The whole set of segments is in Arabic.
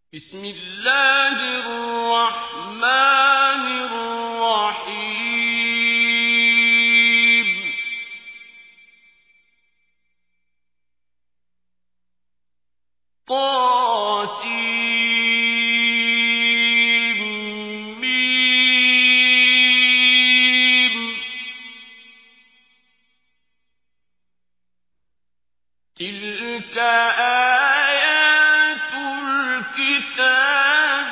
بسم الله الرحمن الرحيم طاسيم تلك آيات الكتاب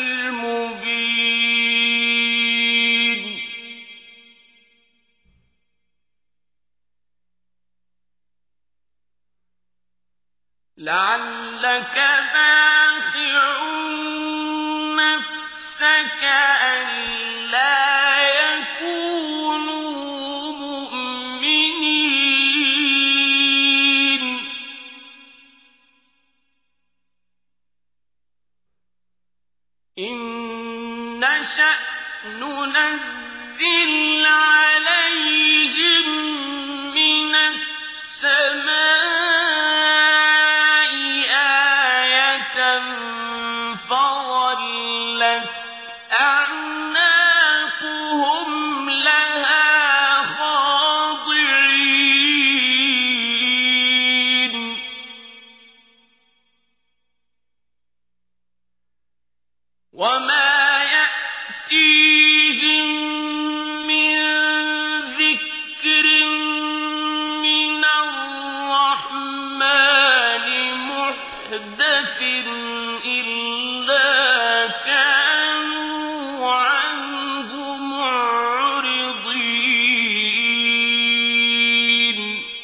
المبين لعلك باخع نفسك ألا يكونوا مؤمنين إن نشأ ننزل عليهم من السماء آية فظلت أعناقهم لها خاضعين وما يأتيهم من ذكر من الرحمن محدث إلا كانوا عنه معرضين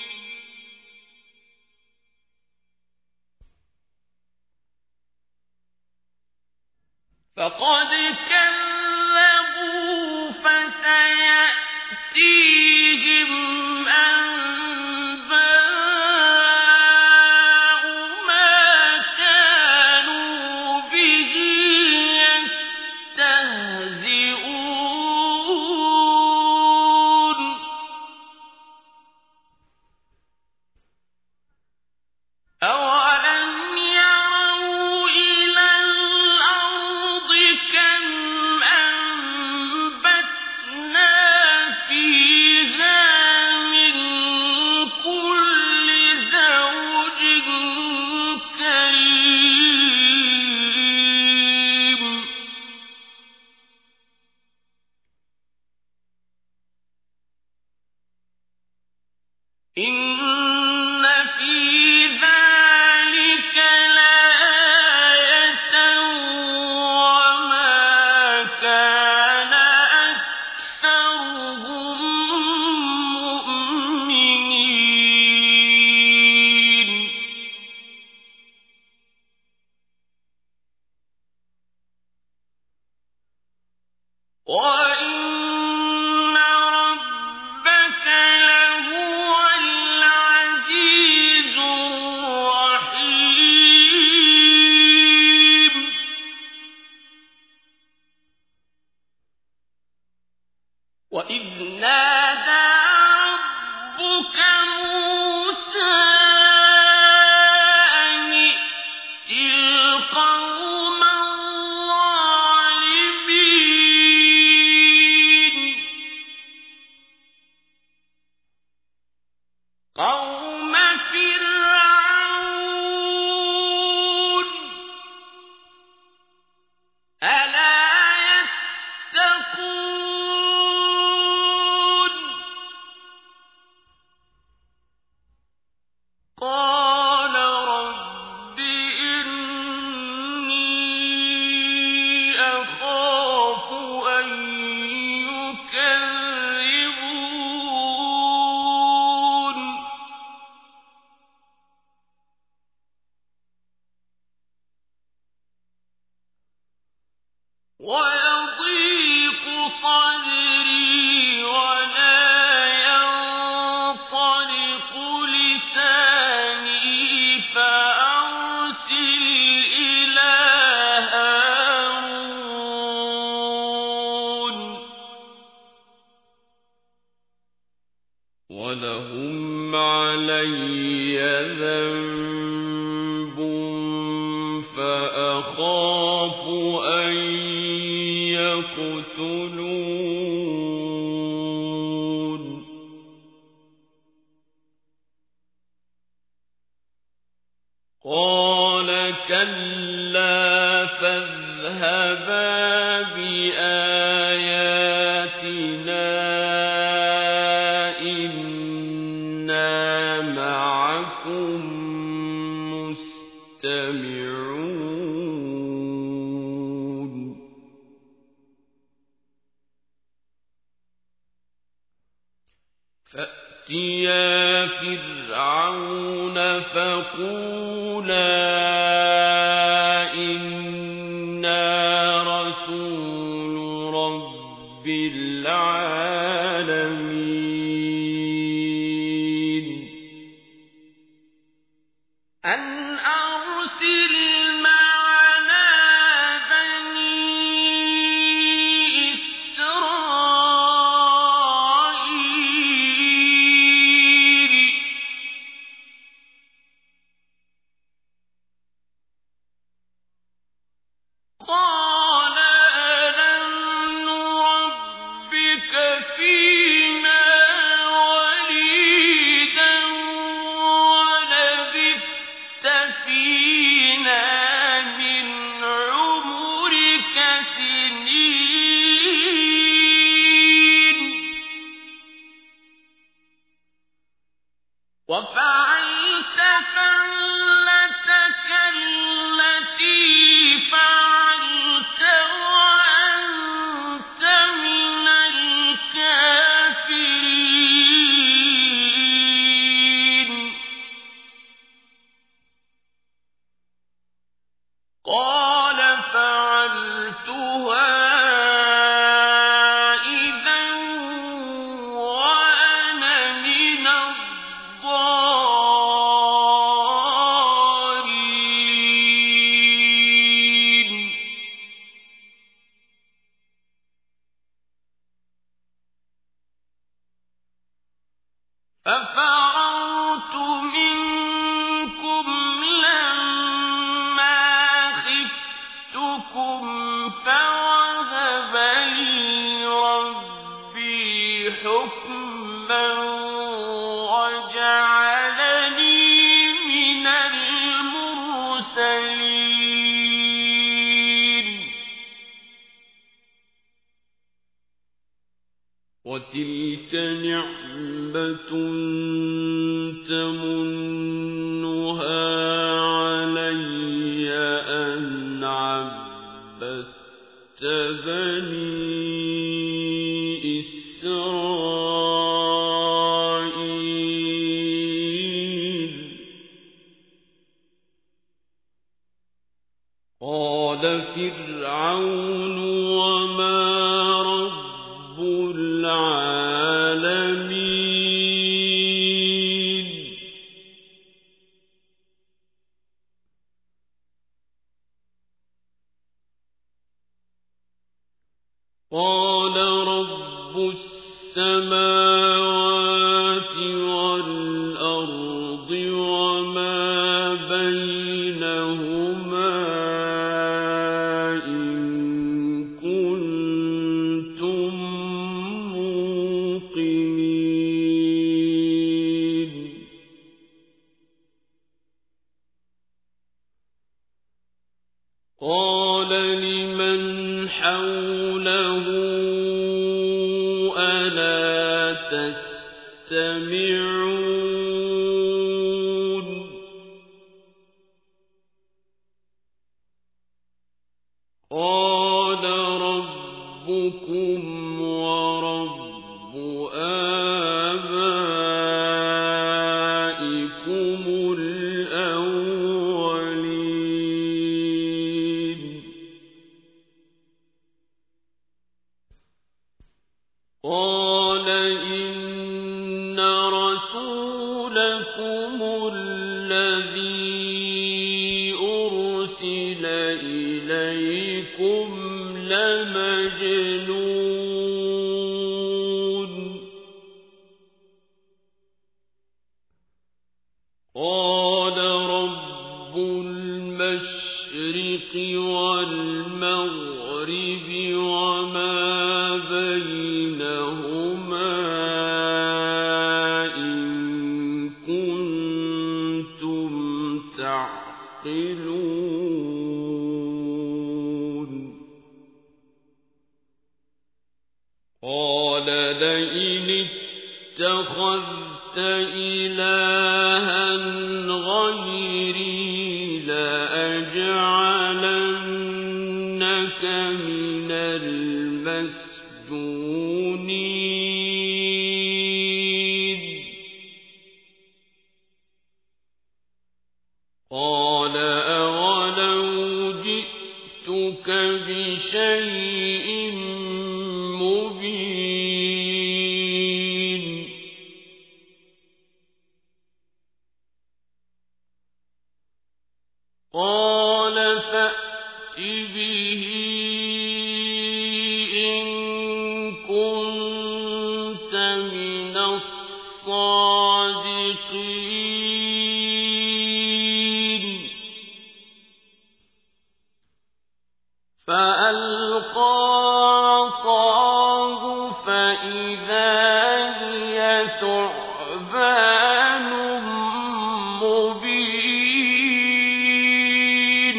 فقد كذبوا فسيأتيهم أنباء ما كانوا به يستهزئون أولم يروا إلى الأرض كم أنبتنا فيها من كل زوج كريم إن في ذلك لآية وما كان أكثرهم مؤمنين وإن ربك لهو العزيز الرحيم وإذ نادى ربك موسى أن ائت القوم الظالمين قوم فرعون ألا يتقون قال رب إني أخاف أن يكذبون ويضيق صدري ولا ينطلق لساني فأرسل إلى هارون ولهم علي ذنب فأخاف أخاف أن يقتلون قال كلا فاذهبا بآياتنا إنا معكم مستمعون فأتيا فرعون فقولا إنا رسول رب العالمين أن أرسل معنا بني إسرائيل قال ألم نربك فينا وليدا ولبثت فينا من عمرك سنين وفعلت فعلتك التي فعلت وأنت من الكافرين قال فعلتها إذا وأنا من الضالين ففررت منكم لما خفتكم فوهب لي ربي حكما وجعلني من المرسلين وتلك نعمة تمنها علي أن عبدت بني إسرائيل قال فرعون وما رب العالمين قال رب السماوات والأرض وما بينهما إن كنتم موقنين قال لمن حوله ألا تستمعون قال ربكم ورب آبائكم الأولين قال إن رسولكم الذي أرسل إليكم لمجنون قال رب المشرق والمغرب وما بينهما إن كنتم تعقلون قال لئن اتخذت إلها غيري لأجعلنك من المسجونين قال أولو جئتك بشيء مبين قال فأت به إن كنت من الصادقين فألقى عصاه فإذا هي ثعبان مبين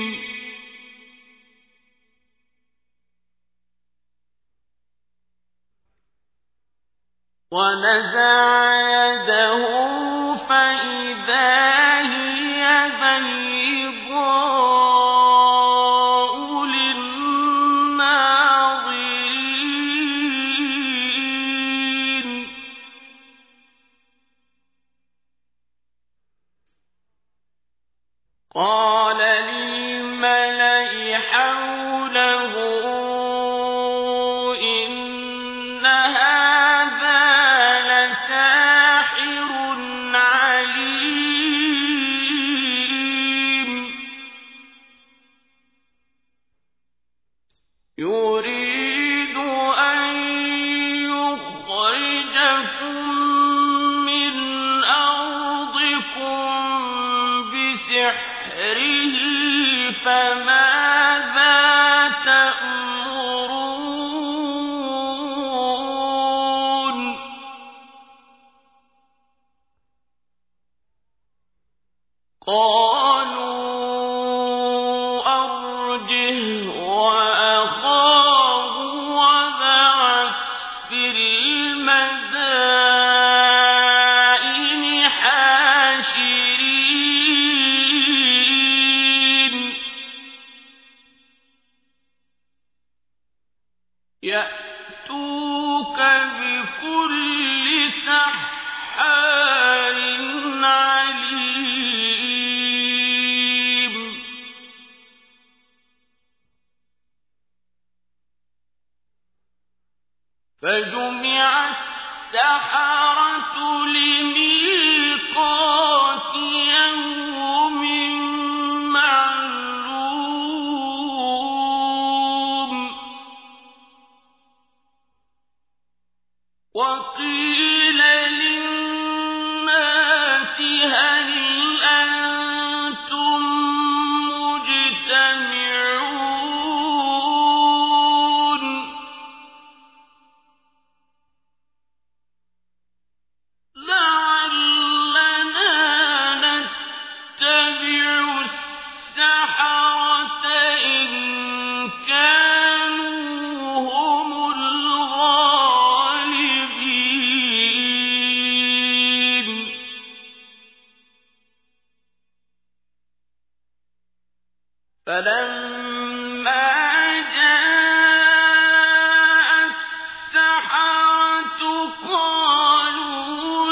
ونزع يده فإذا هي بيضاء للناظرين قال للملأ حوله إن هذا لساحر عليم يريد أن يخرجكم من أرضكم بسحره فماذا تأمرون قالوا أرجه وأخاه وابعث في المدائن حاشرين يأتوك بكل سحار عليم فجمع السحرة لميقات يوم معلوم وقيل للناس هل أنتم مجتمعون لعلنا نتبع السحرة إن كانوا هم الغالبين فلما جاء السحرة قالوا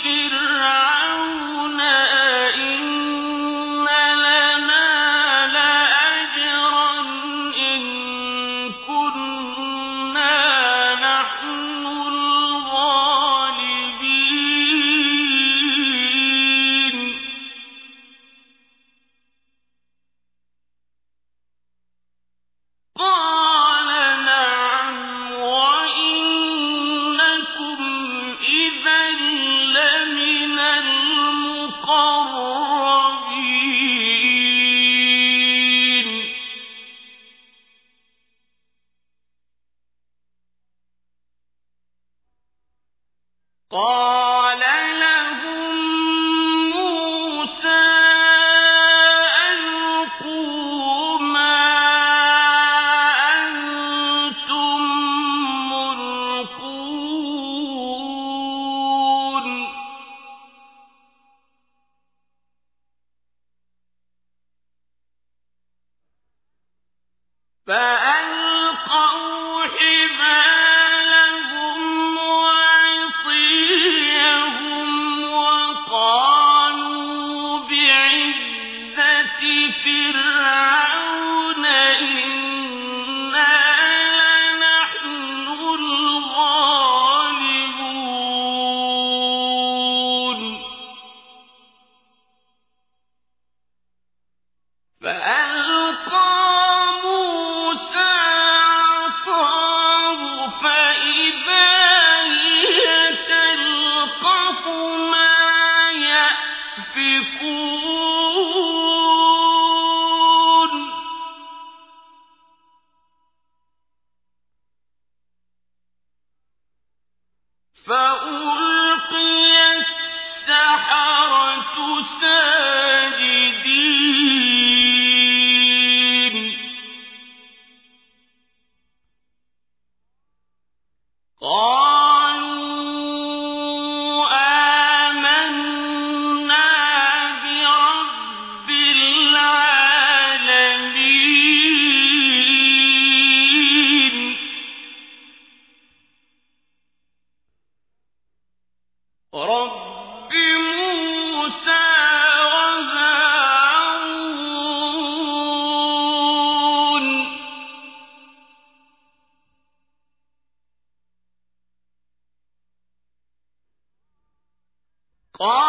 لفرعون أئن لنا لأجرا إن كنا نحن الغالبين قال لهم موسى ألقوا ما أنتم ملقون فألقوا حبالهم وعصيهم وقالوا بعزة فرعون إنا لنحن الغالبون فألقى موسى عصاه فإذا هي تلقف ما يأفكون فألقي السحرة ساجدين قالوا آمنا برب العالمين رب موسى وهارون قال